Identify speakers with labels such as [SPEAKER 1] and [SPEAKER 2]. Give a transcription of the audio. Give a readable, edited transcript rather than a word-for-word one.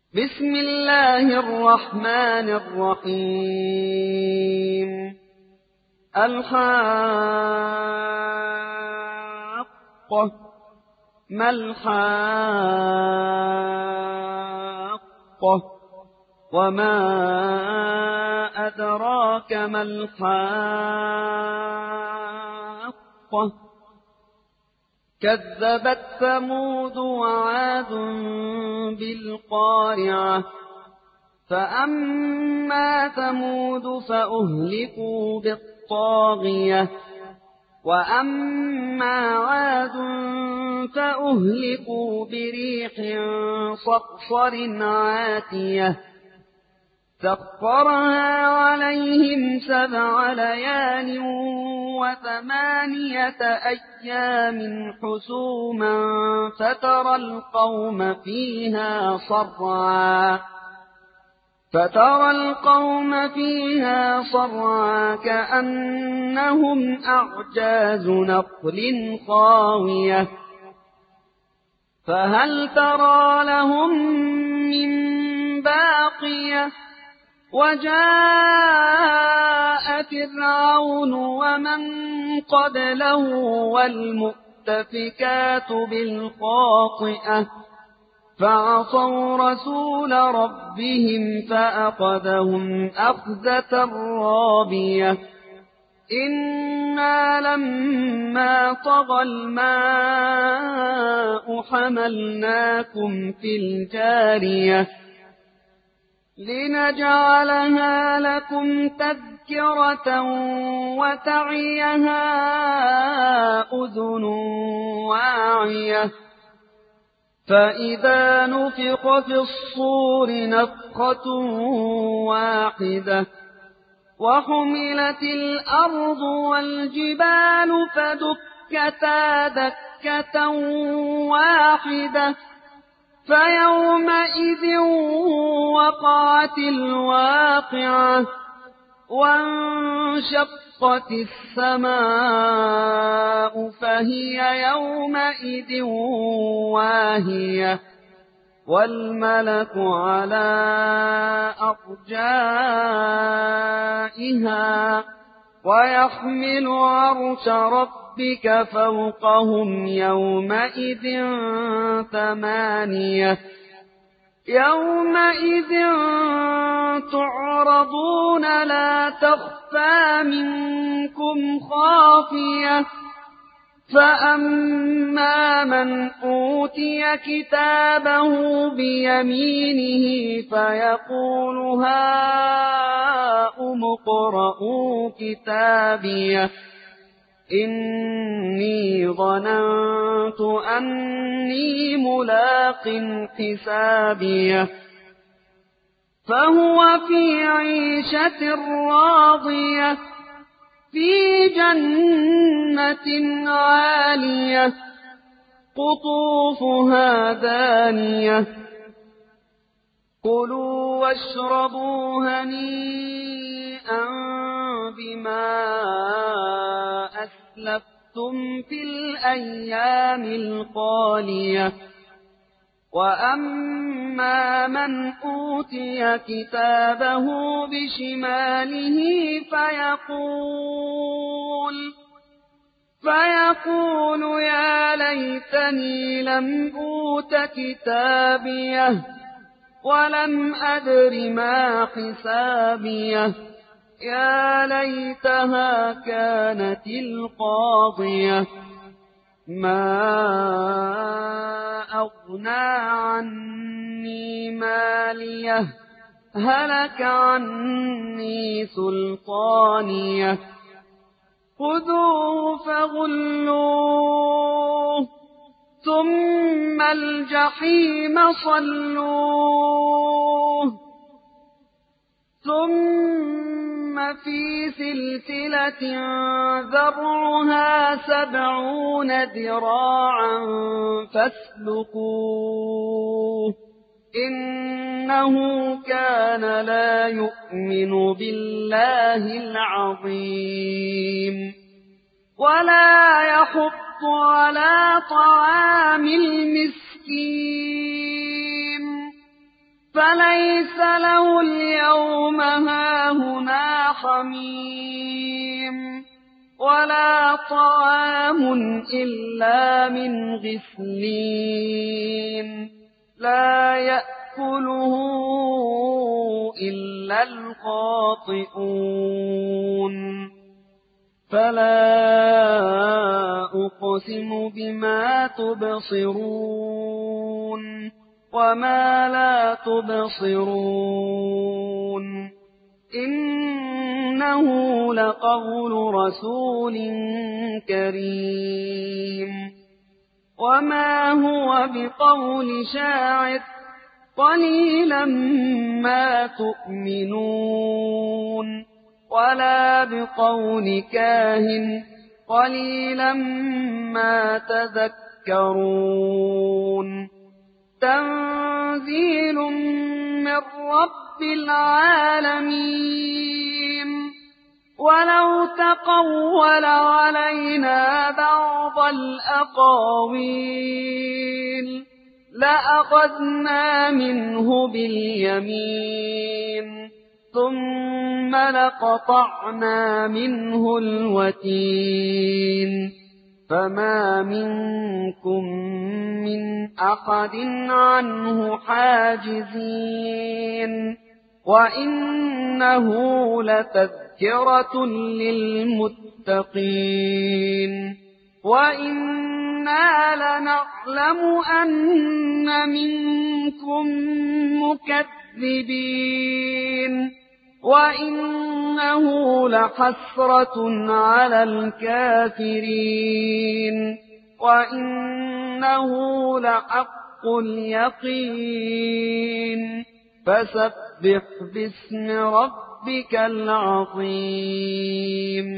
[SPEAKER 1] بسم الله الرحمن الرحيم. الحاقة ما الحاقة وما أدراك ما الحاقة كذبت ثمود وعاد بالقارعة فأما ثمود فأهلكوا بالطاغية وأما عاد فأهلكوا بريح صرصر عاتية سخرها عليهم 7 ليال و8 أيام حسوما فترى القوم فيها صرعا كأنهم أعجاز نخل خاوية فهل ترى لهم من باقية وجاء فرعون ومن قبله والمؤتفكات بالخاطئة فعصوا رسول ربهم فأخذهم أخذة رابية إنا لما طغى الماء حملناكم في الجارية لنجعلها لكم تذكرة وتعيها أذن واعية فإذا نفخ في الصور نفخة واحدة وحملت الأرض والجبال فدكتا دكة واحدة فيومئذ وقعت الواقعة وانشقت السماء فهي يومئذ واهية والملك على أرجائها ويحمل عرش ربك فوقهم يومئذ 8 يومئذ تعرضون لا تخفى منكم خافية فأما من أوتي كتابه بيمينه فيقول هاؤم اقرءوا كتابيه إني ظننت أني ملاق حسابيه فهو في عيشة راضية في جنة عالية قطوفها دانية كلوا واشربوا هنيئا بما أسلفتم في الأيام الخالية وأما من أوتي كتابه بشماله فيقول يا ليتني لم أوت كتابيه ولم أدر ما حسابيه يا ليتها كانت القاضية ما أغنى عني ماليه هلك عني سلطانيه خذوه فغلوه ثم الجحيم صلوه ثم في سلسلة ذرعها 70 ذراعا فاسلكوه إنه كان لا يؤمن بالله العظيم ولا يحض على طعام المسكين فليس له اليوم هاهنا حميم ولا طعام إلا من غسلين لا يأكله إلا الخاطئون فلا أقسم بما تبصرون وما لا تبصرون إنه لقول رسول كريم وما هو بقول شاعر قليلا ما تؤمنون ولا بقول كاهن قليلا ما تذكرون تنزيل من رب العالمين ولو تقول علينا بعض الأقاويل لأخذنا منه باليمين ثم لقطعنا منه الوتين فما منكم من أحد عنه حاجزين وإنه لتذكرة للمتقين وإنا لنعلم أن منكم مكذبين وإنه لحسرة على الكافرين وإنه لحق اليقين فسبح باسم ربك العظيم